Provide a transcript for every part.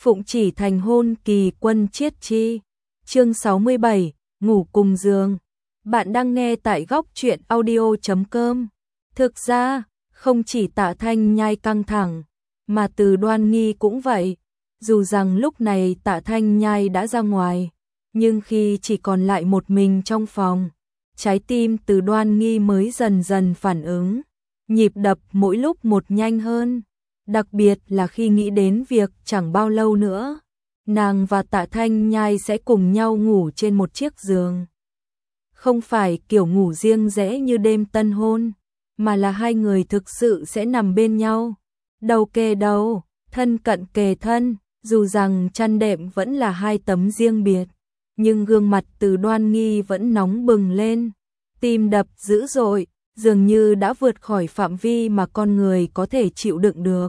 Phụng chỉ thành hôn kỳ quân chiết chi. Chương 67, ngủ cùng giường. Bạn đang nghe tại góc truyện audio.com. Thực ra, không chỉ Tạ Thanh Nhai căng thẳng, mà Từ Đoan Nghi cũng vậy. Dù rằng lúc này Tạ Thanh Nhai đã ra ngoài, nhưng khi chỉ còn lại một mình trong phòng, trái tim Từ Đoan Nghi mới dần dần phản ứng, nhịp đập mỗi lúc một nhanh hơn. Đặc biệt là khi nghĩ đến việc chẳng bao lâu nữa, nàng và Tạ Thanh Nhai sẽ cùng nhau ngủ trên một chiếc giường. Không phải kiểu ngủ riêng rẽ như đêm tân hôn, mà là hai người thực sự sẽ nằm bên nhau, đầu kề đầu, thân cận kề thân. Dù rằng chăn đệm vẫn là hai tấm riêng biệt, nhưng gương mặt Từ Đoan Nghi vẫn nóng bừng lên, tim đập dữ dội, dường như đã vượt khỏi phạm vi mà con người có thể chịu đựng được.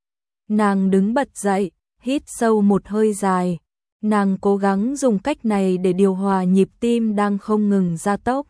Nàng đứng bật dậy, hít sâu một hơi dài, nàng cố gắng dùng cách này để điều hòa nhịp tim đang không ngừng gia tốc.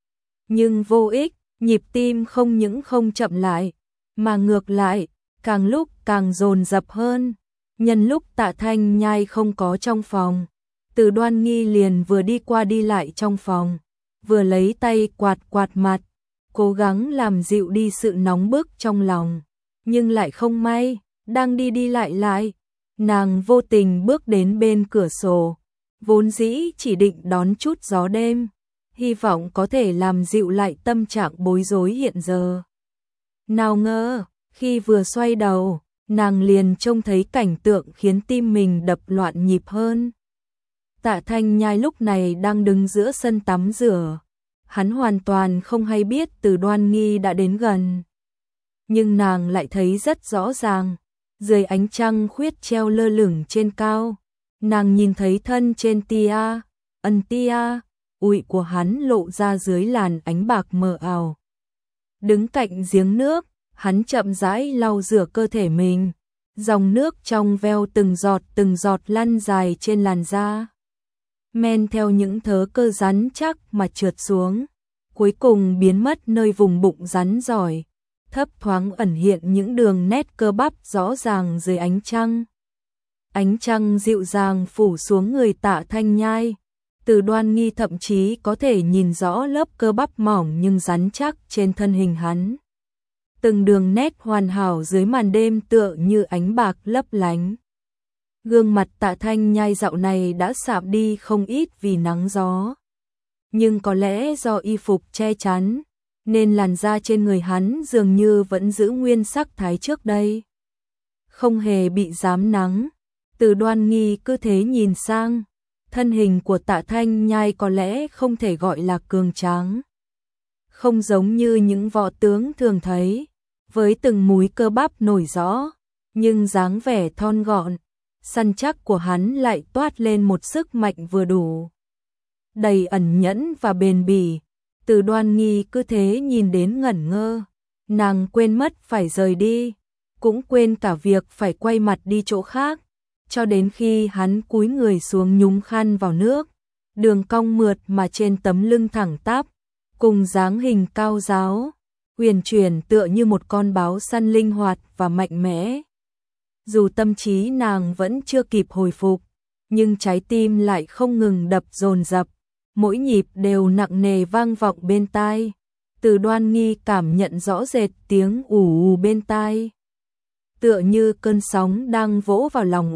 Nhưng vô ích, nhịp tim không những không chậm lại, mà ngược lại, càng lúc càng dồn dập hơn. Nhân lúc Tạ Thanh Nhai không có trong phòng, Từ Đoan Nghi liền vừa đi qua đi lại trong phòng, vừa lấy tay quạt quạt mặt, cố gắng làm dịu đi sự nóng bức trong lòng. Nhưng lại không may, đang đi lại, nàng vô tình bước đến bên cửa sổ, vốn dĩ chỉ định đón chút gió đêm, hy vọng có thể làm dịu lại tâm trạng bối rối hiện giờ. Nào ngờ, khi vừa xoay đầu, nàng liền trông thấy cảnh tượng khiến tim mình đập loạn nhịp hơn. Tạ Thanh Nhai lúc này đang đứng giữa sân tắm rửa, hắn hoàn toàn không hay biết Từ Đoan Nghi đã đến gần. Nhưng nàng lại thấy rất rõ ràng, dưới ánh trăng khuyết treo lơ lửng trên cao, nàng nhìn thấy thân trên tia ủi của hắn lộ ra dưới làn ánh bạc mờ ảo. Đứng cạnh giếng nước, hắn chậm rãi lau rửa cơ thể mình, dòng nước trong veo từng giọt lăn dài trên làn da, men theo những thớ cơ rắn chắc mà trượt xuống, cuối cùng biến mất nơi vùng bụng rắn giỏi, thấp thoáng ẩn hiện những đường nét cơ bắp rõ ràng dưới ánh trăng. Ánh trăng dịu dàng phủ xuống người Tạ Thanh Nhai, Từ Đoan Nghi thậm chí có thể nhìn rõ lớp cơ bắp mỏng nhưng rắn chắc trên thân hình hắn. Từng đường nét hoàn hảo dưới màn đêm tựa như ánh bạc lấp lánh. Gương mặt Tạ Thanh Nhai dạo này đã sạm đi không ít vì nắng gió. Nhưng có lẽ do y phục che chắn, nên làn da trên người hắn dường như vẫn giữ nguyên sắc thái trước đây. Không hề bị rám nắng, Từ Đoan Nghi cứ thế nhìn sang, thân hình của Tạ Thanh Nhai có lẽ không thể gọi là cường tráng. Không giống như những võ tướng thường thấy, với từng múi cơ bắp nổi rõ, nhưng dáng vẻ thon gọn, săn chắc của hắn lại toát lên một sức mạnh vừa đủ, đầy ẩn nhẫn và bền bỉ. Từ Đoan Nghi cứ thế nhìn đến ngẩn ngơ, nàng quên mất phải rời đi, cũng quên cả việc phải quay mặt đi chỗ khác, cho đến khi hắn cúi người xuống nhúng khăn vào nước, đường cong mượt mà trên tấm lưng thẳng tắp, cùng dáng hình cao ráo, huyền chuyển tựa như một con báo săn linh hoạt và mạnh mẽ. Dù tâm trí nàng vẫn chưa kịp hồi phục, nhưng trái tim lại không ngừng đập dồn dập, mỗi nhịp đều nặng nề vang vọng bên tai. Từ Đoan Nghi cảm nhận rõ rệt tiếng ù bên tai, tựa như cơn sóng đang vỗ vào lòng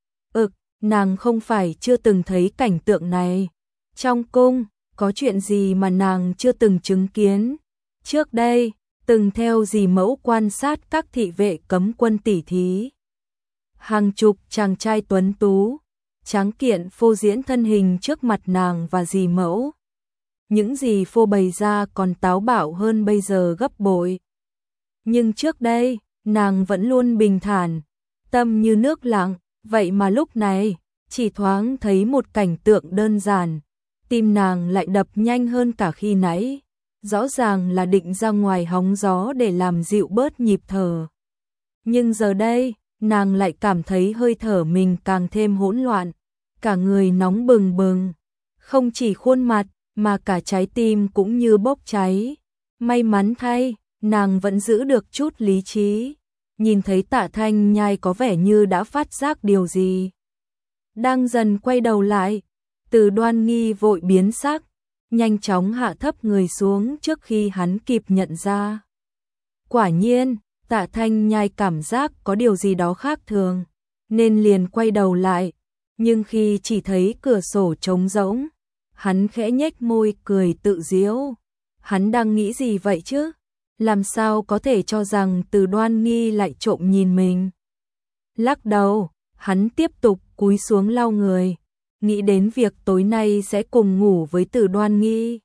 nàng không phải chưa từng thấy cảnh tượng này. Trong cung, có chuyện gì mà nàng chưa từng chứng kiến? Trước đây, từng theo dì mẫu quan sát các thị vệ cấm quân tỉ thí. Hàng chục chàng trai tuấn tú, tráng kiện phô diễn thân hình trước mặt nàng và dì mẫu. Những gì phô bày ra còn táo bạo hơn bây giờ gấp bội. Nhưng trước đây, nàng vẫn luôn bình thản, tâm như nước lặng, vậy mà lúc này, chỉ thoáng thấy một cảnh tượng đơn giản, tim nàng lại đập nhanh hơn cả khi nãy. Rõ ràng là định ra ngoài hóng gió để làm dịu bớt nhịp thở. Nhưng giờ đây, nàng lại cảm thấy hơi thở mình càng thêm hỗn loạn, cả người nóng bừng bừng, không chỉ khuôn mặt, mà cả trái tim cũng như bốc cháy. May mắn thay, nàng vẫn giữ được chút lý trí. nhìn thấy Tạ Thanh Nhai có vẻ như đã phát giác điều gì. Đang dần quay đầu lại, Từ Đoan Nghi vội biến sắc, nhanh chóng hạ thấp người xuống trước khi hắn kịp nhận ra. Quả nhiên, Tạ Thanh Nhai cảm giác có điều gì đó khác thường, nên liền quay đầu lại, nhưng khi chỉ thấy cửa sổ trống rỗng, hắn khẽ nhếch môi cười tự giễu. Hắn đang nghĩ gì vậy chứ? Làm sao có thể cho rằng Từ Đoan Nghi lại trộm nhìn mình? Lắc đầu, hắn tiếp tục cúi xuống lau người, nghĩ đến việc tối nay sẽ cùng ngủ với Từ Đoan Nghi.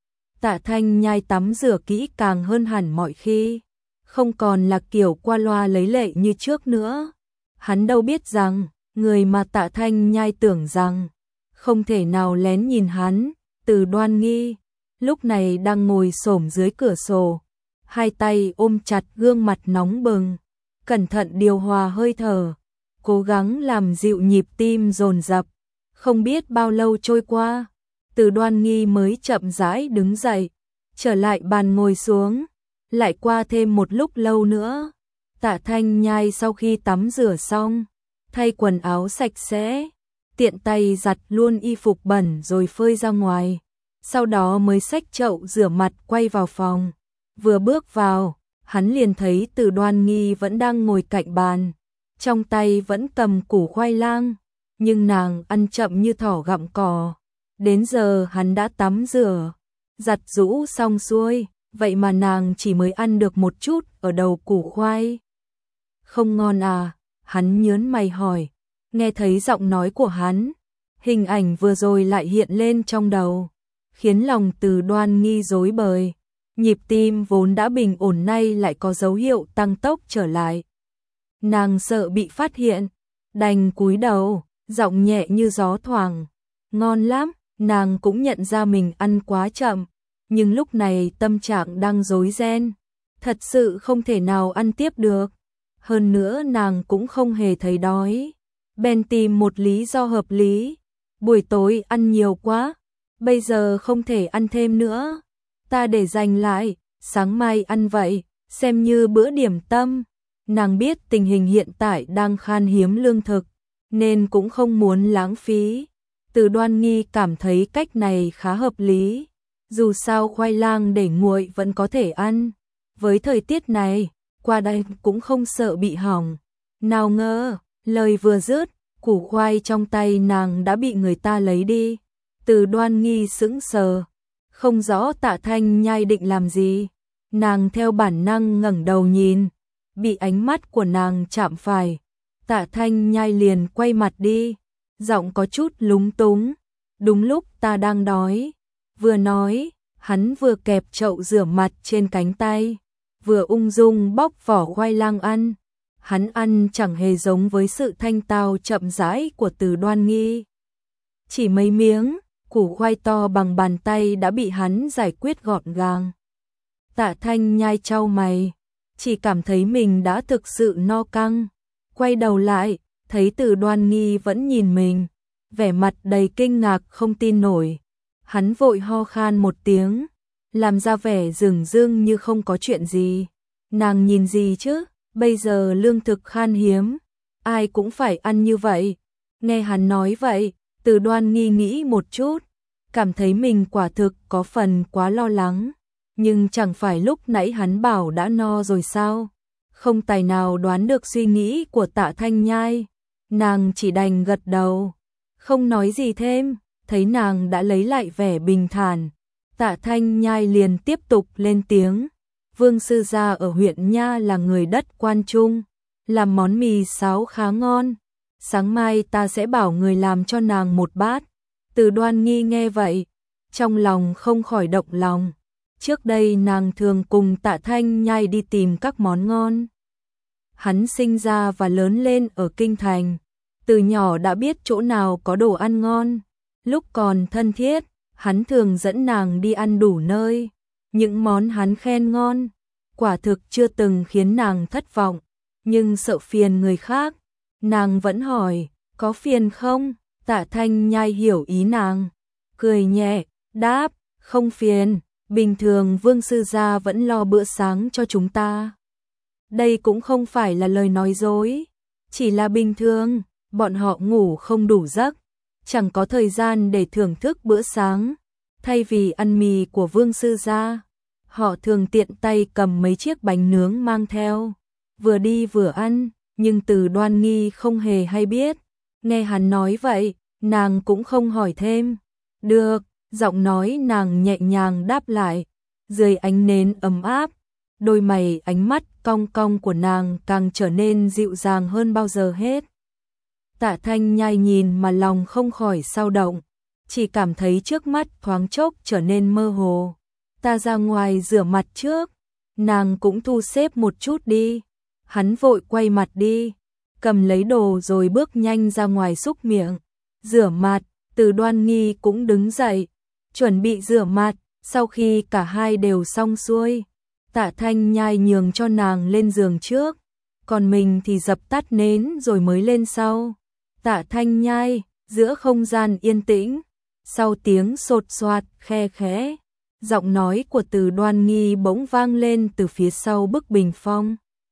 Tạ Thanh Nhai tắm rửa kỹ càng hơn hẳn mọi khi, không còn là kiểu qua loa lấy lệ như trước nữa. Hắn đâu biết rằng, người mà Tạ Thanh Nhai tưởng rằng không thể nào lén nhìn hắn, Từ Đoan Nghi, lúc này đang ngồi xổm dưới cửa sổ, hai tay ôm chặt gương mặt nóng bừng, cẩn thận điều hòa hơi thở, cố gắng làm dịu nhịp tim dồn dập. Không biết bao lâu trôi qua, Từ Đoan Nghi mới chậm rãi đứng dậy, trở lại bàn ngồi xuống. Lại qua thêm một lúc lâu nữa, Tạ Thanh Nhai sau khi tắm rửa xong, thay quần áo sạch sẽ, tiện tay giặt luôn y phục bẩn rồi phơi ra ngoài, sau đó mới xách chậu rửa mặt quay vào phòng. Vừa bước vào, hắn liền thấy Từ Đoan Nghi vẫn đang ngồi cạnh bàn, trong tay vẫn cầm củ khoai lang, nhưng nàng ăn chậm như thỏ gặm cỏ. Đến giờ hắn đã tắm rửa, giặt giũ xong xuôi, vậy mà nàng chỉ mới ăn được một chút ở đầu củ khoai. Không ngon à? Hắn nhớn mày hỏi. Nghe thấy giọng nói của hắn, hình ảnh vừa rồi lại hiện lên trong đầu, khiến lòng Từ Đoan Nghi rối bời. Nhịp tim vốn đã bình ổn nay lại có dấu hiệu tăng tốc trở lại. Nàng sợ bị phát hiện, đành cúi đầu, giọng nhẹ như gió thoảng. Ngon lắm, nàng cũng nhận ra mình ăn quá chậm, nhưng lúc này tâm trạng đang rối ren, thật sự không thể nào ăn tiếp được. Hơn nữa nàng cũng không hề thấy đói, bèn tìm một lý do hợp lý. Buổi tối ăn nhiều quá, bây giờ không thể ăn thêm nữa, ta để dành lại, sáng mai ăn vậy, xem như bữa điểm tâm. Nàng biết tình hình hiện tại đang khan hiếm lương thực, nên cũng không muốn lãng phí. Từ Đoan Nghi cảm thấy cách này khá hợp lý, dù sao khoai lang để nguội vẫn có thể ăn. Với thời tiết này, qua đây cũng không sợ bị hỏng. Nào ngờ, lời vừa dứt, củ khoai trong tay nàng đã bị người ta lấy đi. Từ Đoan Nghi sững sờ, không rõ Tạ Thanh Nhai định làm gì. Nàng theo bản năng ngẩng đầu nhìn, bị ánh mắt của nàng chạm phải. Tạ Thanh Nhai liền quay mặt đi, giọng có chút lúng túng. Đúng lúc ta đang đói. Vừa nói, hắn vừa kẹp chậu rửa mặt trên cánh tay, vừa ung dung bóc vỏ khoai lang ăn. Hắn ăn chẳng hề giống với sự thanh tao chậm rãi của Từ Đoan Nghi. Chỉ mấy miếng, củ khoai to bằng bàn tay đã bị hắn giải quyết gọn gàng. Tạ Thanh Nhai chau mày, chỉ cảm thấy mình đã thực sự no căng. Quay đầu lại, thấy Từ Đoan Nghi vẫn nhìn mình, vẻ mặt đầy kinh ngạc không tin nổi. Hắn vội ho khan một tiếng, làm ra vẻ dửng dưng như không có chuyện gì. Nàng nhìn gì chứ, bây giờ lương thực khan hiếm, ai cũng phải ăn như vậy. Nghe hắn nói vậy, Từ Đoan Nghi nghĩ một chút, cảm thấy mình quả thực có phần quá lo lắng. Nhưng chẳng phải lúc nãy hắn bảo đã no rồi sao? Không tài nào đoán được suy nghĩ của Tạ Thanh Nhai. Nàng chỉ đành gật đầu, không nói gì thêm. Thấy nàng đã lấy lại vẻ bình thản, Tạ Thanh Nhai liền tiếp tục lên tiếng. Vương sư gia ở huyện Nha là người đất Quan Trung, làm món mì sáo khá ngon. Sáng mai ta sẽ bảo người làm cho nàng một bát. Từ Đoan Nghi nghe vậy, trong lòng không khỏi động lòng. Trước đây nàng thường cùng Tạ Thanh Nhai đi tìm các món ngon. Hắn sinh ra và lớn lên ở Kinh Thành, từ nhỏ đã biết chỗ nào có đồ ăn ngon. Lúc còn thân thiết, hắn thường dẫn nàng đi ăn đủ nơi. Những món hắn khen ngon, quả thực chưa từng khiến nàng thất vọng. Nhưng sợ phiền người khác, nàng vẫn hỏi, có phiền không? Tạ Thanh Nhai hiểu ý nàng, cười nhẹ, đáp, không phiền. Bình thường Vương sư gia vẫn lo bữa sáng cho chúng ta. Đây cũng không phải là lời nói dối, chỉ là bình thường, bọn họ ngủ không đủ giấc, chẳng có thời gian để thưởng thức bữa sáng. Thay vì ăn mì của Vương sư gia, họ thường tiện tay cầm mấy chiếc bánh nướng mang theo, vừa đi vừa ăn, nhưng Từ Đoan Nghi không hề hay biết. Nghe hắn nói vậy, nàng cũng không hỏi thêm. Được, giọng nói nàng nhẹ nhàng đáp lại, dưới ánh nến ấm áp, đôi mày ánh mắt cong cong của nàng càng trở nên dịu dàng hơn bao giờ hết. Tạ Thanh Nhai nhìn mà lòng không khỏi xao động, chỉ cảm thấy trước mắt thoáng chốc trở nên mơ hồ. Ta ra ngoài rửa mặt trước, nàng cũng thu xếp một chút đi. Hắn vội quay mặt đi, cầm lấy đồ rồi bước nhanh ra ngoài xúc miệng, rửa mặt. Từ Đoan Nghi cũng đứng dậy, chuẩn bị rửa mặt. Sau khi cả hai đều xong xuôi, Tạ Thanh Nhai nhường cho nàng lên giường trước, còn mình thì dập tắt nến rồi mới lên sau. Tạ Thanh Nhai, giữa không gian yên tĩnh, sau tiếng sột soạt khe khẽ, giọng nói của Từ Đoan Nghi bỗng vang lên từ phía sau bức bình phong.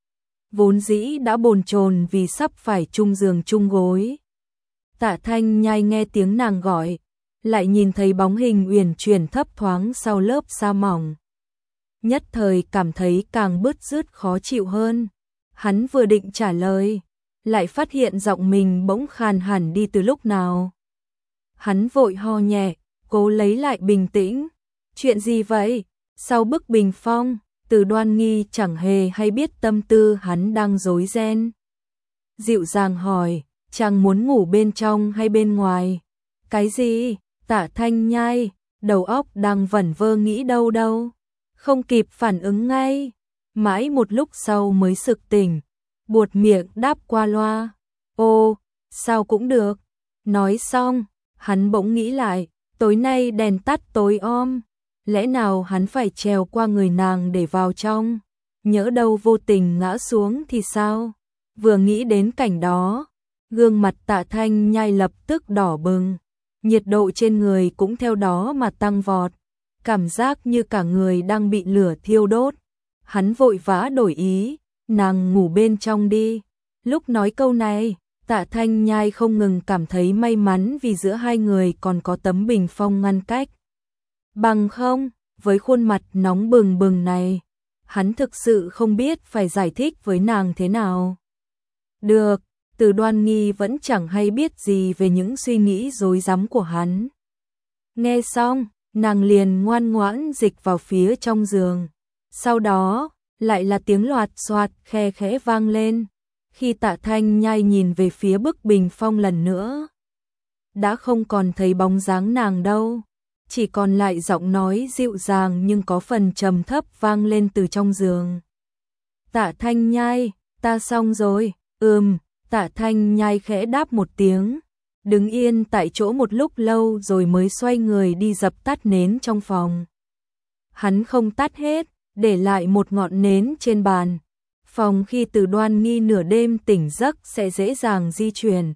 Vốn dĩ đã bồn chồn vì sắp phải chung giường chung gối. Tạ Thanh Nhai nghe tiếng nàng gọi, lại nhìn thấy bóng hình uyển chuyển thấp thoáng sau lớp sa mỏng. Nhất thời cảm thấy càng bứt rứt khó chịu hơn. Hắn vừa định trả lời, lại phát hiện giọng mình bỗng khàn hẳn đi từ lúc nào. Hắn vội ho nhẹ, cố lấy lại bình tĩnh. Chuyện gì vậy? Sau bức bình phong, Từ Đoan Nghi chẳng hề hay biết tâm tư hắn đang rối ren. Dịu dàng hỏi, chàng muốn ngủ bên trong hay bên ngoài? Cái gì? Tạ Thanh Nhai, đầu óc đang vẩn vơ nghĩ đâu đâu, không kịp phản ứng ngay. Mãi một lúc sau mới sực tỉnh, buột miệng đáp qua loa. Ô, sao cũng được. Nói xong, hắn bỗng nghĩ lại, tối nay đèn tắt tối om, lẽ nào hắn phải trèo qua người nàng để vào trong, nhỡ đâu vô tình ngã xuống thì sao? Vừa nghĩ đến cảnh đó, gương mặt Tạ Thanh Nhai lập tức đỏ bừng, nhiệt độ trên người cũng theo đó mà tăng vọt, cảm giác như cả người đang bị lửa thiêu đốt. Hắn vội vã đổi ý, nàng ngủ bên trong đi. Lúc nói câu này, Tạ Thanh Nhai không ngừng cảm thấy may mắn vì giữa hai người còn có tấm bình phong ngăn cách. Bằng không, với khuôn mặt nóng bừng bừng này, hắn thực sự không biết phải giải thích với nàng thế nào. Được, Từ Đoan Nghi vẫn chẳng hay biết gì về những suy nghĩ rối rắm của hắn. Nghe xong, nàng liền ngoan ngoãn dịch vào phía trong giường. Sau đó, lại là tiếng loạt xoạt khe khẽ vang lên. Khi Tạ Thanh Nhai nhìn về phía bức bình phong lần nữa, đã không còn thấy bóng dáng nàng đâu, chỉ còn lại giọng nói dịu dàng nhưng có phần trầm thấp vang lên từ trong giường. Tạ Thanh Nhai, ta xong rồi. Tạ Thanh Nhai khẽ đáp một tiếng, đứng yên tại chỗ một lúc lâu rồi mới xoay người đi dập tắt nến trong phòng. Hắn không tắt hết, để lại một ngọn nến trên bàn. Phòng khi Từ Đoan Nghi nửa đêm tỉnh giấc sẽ dễ dàng di chuyển.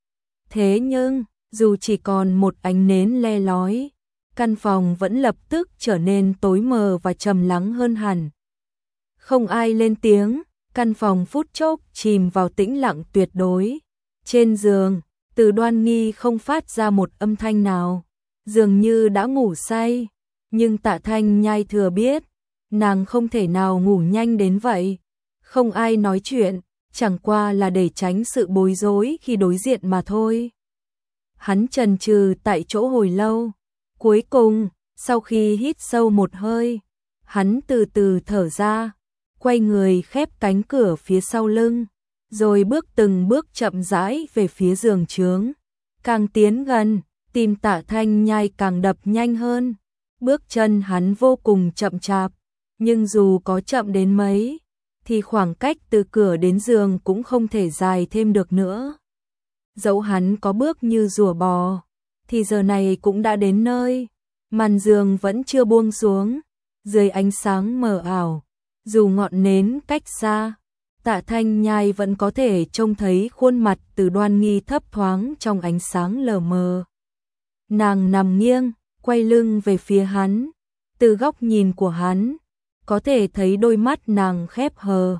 Thế nhưng, dù chỉ còn một ánh nến le lói, căn phòng vẫn lập tức trở nên tối mờ và trầm lắng hơn hẳn. Không ai lên tiếng, căn phòng phút chốc chìm vào tĩnh lặng tuyệt đối. Trên giường, Từ Đoan Nghi không phát ra một âm thanh nào, dường như đã ngủ say, nhưng Tạ Thanh Nhai thừa biết, nàng không thể nào ngủ nhanh đến vậy. Không ai nói chuyện, chẳng qua là để tránh sự bối rối khi đối diện mà thôi. Hắn chần chừ tại chỗ hồi lâu, cuối cùng, sau khi hít sâu một hơi, hắn từ từ thở ra, quay người khép cánh cửa phía sau lưng, rồi bước từng bước chậm rãi về phía giường trướng. Càng tiến gần, tim Tạ Thanh Nhai càng đập nhanh hơn, bước chân hắn vô cùng chậm chạp, nhưng dù có chậm đến mấy, thì khoảng cách từ cửa đến giường cũng không thể dài thêm được nữa. Dẫu hắn có bước như rùa bò, thì giờ này cũng đã đến nơi, màn giường vẫn chưa buông xuống, dưới ánh sáng mờ ảo, dù ngọn nến cách xa, Tạ Thanh Nhai vẫn có thể trông thấy khuôn mặt Từ Đoan Nghi thấp thoáng trong ánh sáng lờ mờ. Nàng nằm nghiêng, quay lưng về phía hắn, từ góc nhìn của hắn, có thể thấy đôi mắt nàng khép hờ,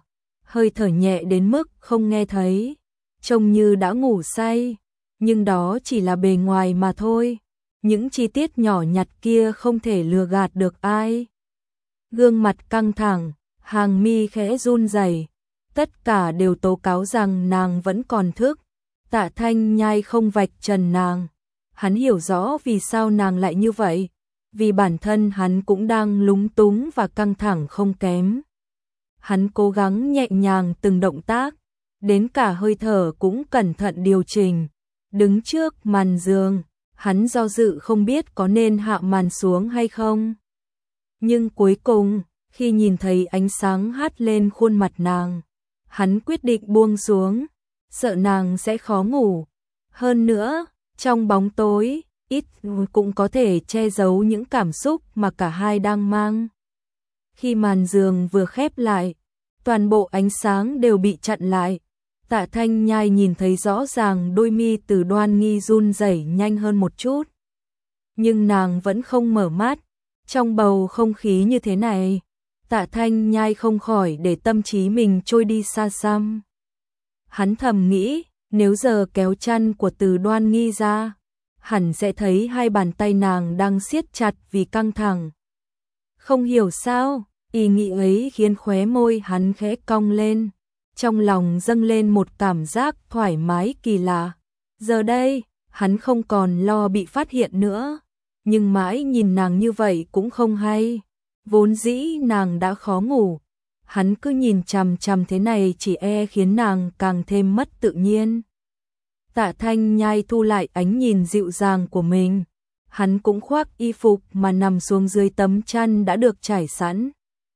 hơi thở nhẹ đến mức không nghe thấy, trông như đã ngủ say, nhưng đó chỉ là bề ngoài mà thôi. Những chi tiết nhỏ nhặt kia không thể lừa gạt được ai. Gương mặt căng thẳng, hàng mi khẽ run rẩy, tất cả đều tố cáo rằng nàng vẫn còn thức. Tạ Thanh Nhai không vạch trần nàng. Hắn hiểu rõ vì sao nàng lại như vậy, vì bản thân hắn cũng đang lúng túng và căng thẳng không kém. Hắn cố gắng nhẹ nhàng từng động tác, đến cả hơi thở cũng cẩn thận điều chỉnh. Đứng trước màn giường, hắn do dự không biết có nên hạ màn xuống hay không. Nhưng cuối cùng, khi nhìn thấy ánh sáng hắt lên khuôn mặt nàng, hắn quyết định buông xuống, sợ nàng sẽ khó ngủ. Hơn nữa, trong bóng tối, ít cũng có thể che giấu những cảm xúc mà cả hai đang mang. Khi màn giường vừa khép lại, toàn bộ ánh sáng đều bị chặn lại. Tạ Thanh Nhai nhìn thấy rõ ràng đôi mi Từ Đoan Nghi run rẩy nhanh hơn một chút. Nhưng nàng vẫn không mở mắt. Trong bầu không khí như thế này, Tạ Thanh Nhai không khỏi để tâm trí mình trôi đi xa xăm. Hắn thầm nghĩ, nếu giờ kéo chăn của Từ Đoan Nghi ra, hẳn sẽ thấy hai bàn tay nàng đang siết chặt vì căng thẳng. Không hiểu sao, ý nghĩ ấy khiến khóe môi hắn khẽ cong lên. Trong lòng dâng lên một cảm giác thoải mái kỳ lạ. Giờ đây, hắn không còn lo bị phát hiện nữa. Nhưng mãi nhìn nàng như vậy cũng không hay. Vốn dĩ nàng đã khó ngủ. Hắn cứ nhìn chằm chằm thế này chỉ khiến nàng càng thêm mất tự nhiên. Tạ Thanh Nhai thu lại ánh nhìn dịu dàng của mình. Hắn cũng khoác y phục mà nằm xuống dưới tấm chăn đã được trải sẵn.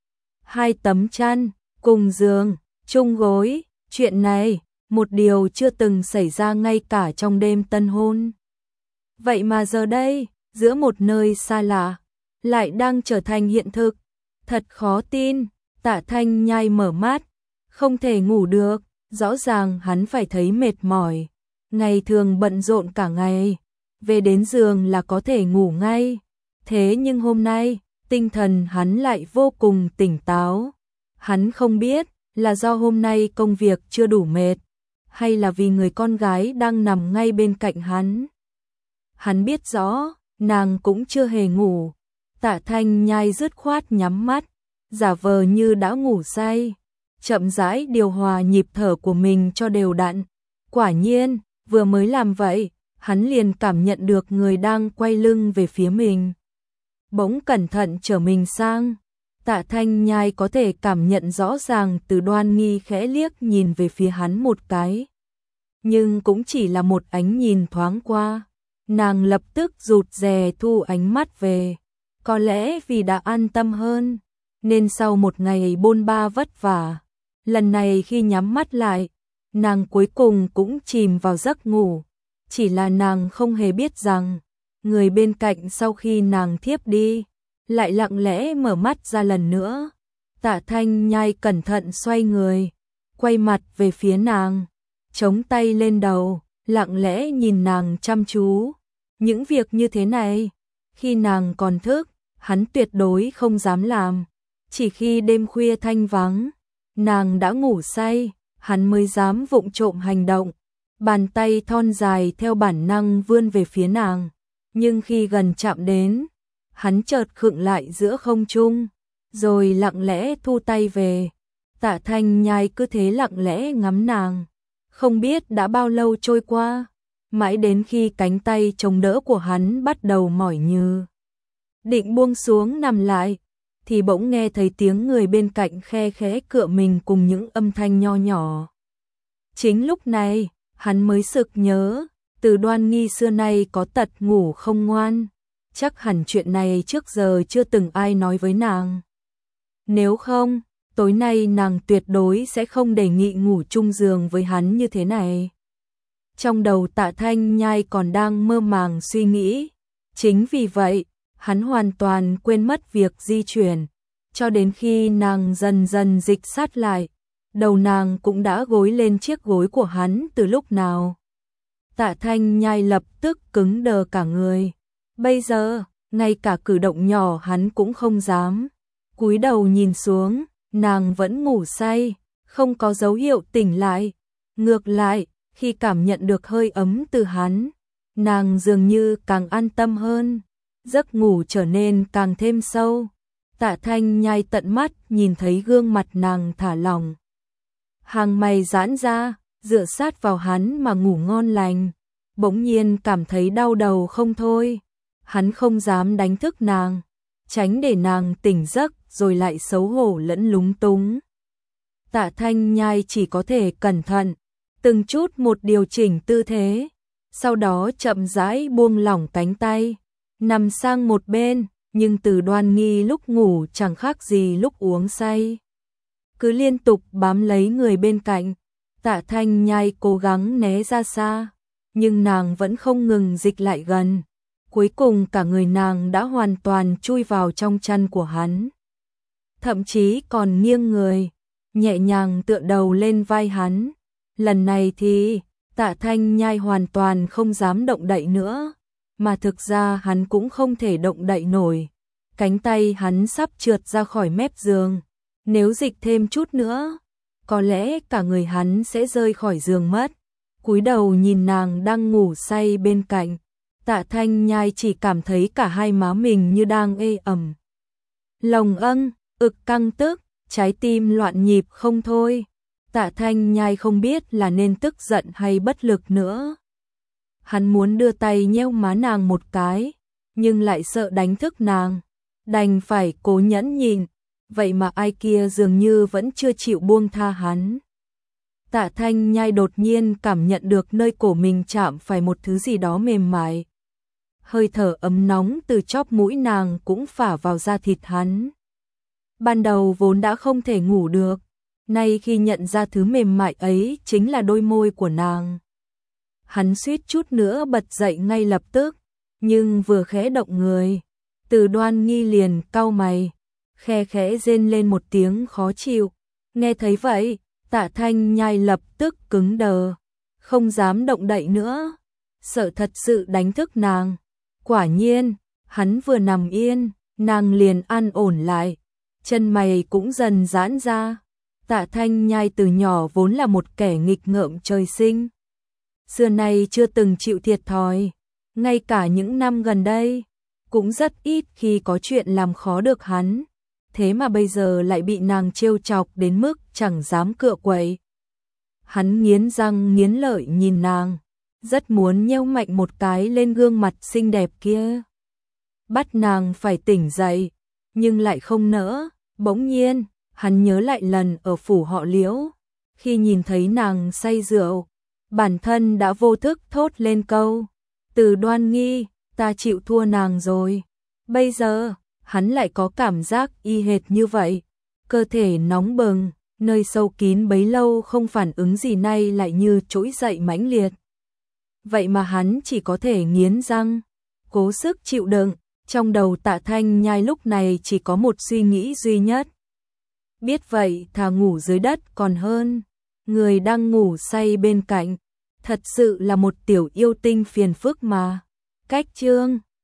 2 tấm chăn, cùng giường, chung gối, chuyện này, một điều chưa từng xảy ra ngay cả trong đêm tân hôn. Vậy mà giờ đây, giữa một nơi xa lạ, lại đang trở thành hiện thực. Thật khó tin. Tạ Thanh Nhai mở mắt, không thể ngủ được, rõ ràng hắn phải thấy mệt mỏi. Ngày thường bận rộn cả ngày, về đến giường là có thể ngủ ngay. Thế nhưng hôm nay, tinh thần hắn lại vô cùng tỉnh táo. Hắn không biết là do hôm nay công việc chưa đủ mệt, hay là vì người con gái đang nằm ngay bên cạnh hắn. Hắn biết rõ, nàng cũng chưa hề ngủ. Tạ Thanh Nhai dứt khoát nhắm mắt, giả vờ như đã ngủ say, chậm rãi điều hòa nhịp thở của mình cho đều đặn. Quả nhiên, vừa mới làm vậy, hắn liền cảm nhận được người đang quay lưng về phía mình. Bỗng cẩn thận trở mình sang, Tạ Thanh Nhai có thể cảm nhận rõ ràng Từ Đoan Nghi khẽ liếc nhìn về phía hắn một cái. Nhưng cũng chỉ là một ánh nhìn thoáng qua, nàng lập tức rụt rè thu ánh mắt về. Có lẽ vì đã an tâm hơn, nên sau một ngày bôn ba vất vả, lần này khi nhắm mắt lại, nàng cuối cùng cũng chìm vào giấc ngủ. Chỉ là nàng không hề biết rằng, người bên cạnh sau khi nàng thiếp đi, lại lặng lẽ mở mắt ra lần nữa. Tạ Thanh Nhai cẩn thận xoay người, quay mặt về phía nàng, chống tay lên đầu, lặng lẽ nhìn nàng chăm chú. Những việc như thế này, khi nàng còn thức, hắn tuyệt đối không dám làm. Chỉ khi đêm khuya thanh vắng, nàng đã ngủ say, hắn mới dám vụng trộm hành động. Bàn tay thon dài theo bản năng vươn về phía nàng, nhưng khi gần chạm đến, hắn chợt khựng lại giữa không trung, rồi lặng lẽ thu tay về. Tạ Thanh Nhai cứ thế lặng lẽ ngắm nàng, không biết đã bao lâu trôi qua, mãi đến khi cánh tay chống đỡ của hắn bắt đầu mỏi như định buông xuống nằm lại, thì bỗng nghe thấy tiếng người bên cạnh khe khẽ cựa mình cùng những âm thanh nho nhỏ. Chính lúc này, hắn mới sực nhớ, Từ Đoan Nghi xưa nay có tật ngủ không ngoan, chắc hẳn chuyện này trước giờ chưa từng ai nói với nàng. Nếu không, tối nay nàng tuyệt đối sẽ không đề nghị ngủ chung giường với hắn như thế này. Trong đầu Tạ Thanh Nhai còn đang mơ màng suy nghĩ, chính vì vậy, hắn hoàn toàn quên mất việc di chuyển, cho đến khi nàng dần dần dịch sát lại, đầu nàng cũng đã gối lên chiếc gối của hắn từ lúc nào. Tạ Thanh Nhai lập tức cứng đờ cả người. Bây giờ, ngay cả cử động nhỏ hắn cũng không dám. Cúi đầu nhìn xuống, nàng vẫn ngủ say, không có dấu hiệu tỉnh lại. Ngược lại, khi cảm nhận được hơi ấm từ hắn, nàng dường như càng an tâm hơn, giấc ngủ trở nên càng thêm sâu. Tạ Thanh Nhai tận mắt nhìn thấy gương mặt nàng thả lỏng, hàng mày giãn ra, dựa sát vào hắn mà ngủ ngon lành, bỗng nhiên cảm thấy đau đầu không thôi. Hắn không dám đánh thức nàng, tránh để nàng tỉnh giấc rồi lại xấu hổ lẫn lúng túng. Tạ Thanh Nhai chỉ có thể cẩn thận, từng chút một điều chỉnh tư thế, sau đó chậm rãi buông lỏng cánh tay, nằm sang một bên, nhưng Từ Đoan Nghi lúc ngủ chẳng khác gì lúc uống say, cứ liên tục bám lấy người bên cạnh. Tạ Thanh Nhai cố gắng né ra xa, nhưng nàng vẫn không ngừng dịch lại gần. Cuối cùng cả người nàng đã hoàn toàn chui vào trong chăn của hắn, thậm chí còn nghiêng người, nhẹ nhàng tựa đầu lên vai hắn. Lần này thì Tạ Thanh Nhai hoàn toàn không dám động đậy nữa, mà thực ra hắn cũng không thể động đậy nổi. Cánh tay hắn sắp trượt ra khỏi mép giường, nếu dịch thêm chút nữa, có lẽ cả người hắn sẽ rơi khỏi giường mất. Cúi đầu nhìn nàng đang ngủ say bên cạnh, Tạ Thanh Nhai chỉ cảm thấy cả hai má mình như đang ê ẩm. Lòng ực căng tức, trái tim loạn nhịp không thôi. Tạ Thanh Nhai không biết là nên tức giận hay bất lực nữa. Hắn muốn đưa tay nhéo má nàng một cái, nhưng lại sợ đánh thức nàng, đành phải cố nhẫn nhịn. Vậy mà ai kia dường như vẫn chưa chịu buông tha hắn. Tạ Thanh Nhai đột nhiên cảm nhận được nơi cổ mình chạm phải một thứ gì đó mềm mại. Hơi thở ấm nóng từ chóp mũi nàng cũng phả vào da thịt hắn. Ban đầu vốn đã không thể ngủ được, nay khi nhận ra thứ mềm mại ấy chính là đôi môi của nàng, hắn suýt chút nữa bật dậy ngay lập tức, nhưng vừa khẽ động người, Từ Đoan Nghi liền cau mày, khe khẽ rên lên một tiếng khó chịu. Nghe thấy vậy, Tạ Thanh Nhai lập tức cứng đờ, không dám động đậy nữa, sợ thật sự đánh thức nàng. Quả nhiên, hắn vừa nằm yên, nàng liền an ổn lại, chân mày cũng dần giãn ra. Tạ Thanh Nhai từ nhỏ vốn là một kẻ nghịch ngợm trời sinh, xưa nay chưa từng chịu thiệt thòi, ngay cả những năm gần đây cũng rất ít khi có chuyện làm khó được hắn, thế mà bây giờ lại bị nàng trêu chọc đến mức chẳng dám cựa quậy. Hắn nghiến răng nghiến lợi nhìn nàng, rất muốn nheo mạnh một cái lên gương mặt xinh đẹp kia, bắt nàng phải tỉnh dậy, nhưng lại không nỡ. Bỗng nhiên, hắn nhớ lại lần ở phủ họ Liễu, khi nhìn thấy nàng say rượu, bản thân đã vô thức thốt lên câu: Từ Đoan Nghi, ta chịu thua nàng rồi. Bây giờ, hắn lại có cảm giác y hệt như vậy, cơ thể nóng bừng, nơi sâu kín bấy lâu không phản ứng gì nay lại như trỗi dậy mãnh liệt. Vậy mà hắn chỉ có thể nghiến răng, cố sức chịu đựng. Trong đầu Tạ Thanh Nhai lúc này chỉ có một suy nghĩ duy nhất. Biết vậy thà ngủ dưới đất còn hơn. Người đang ngủ say bên cạnh, thật sự là một tiểu yêu tinh phiền phức mà. Cách chương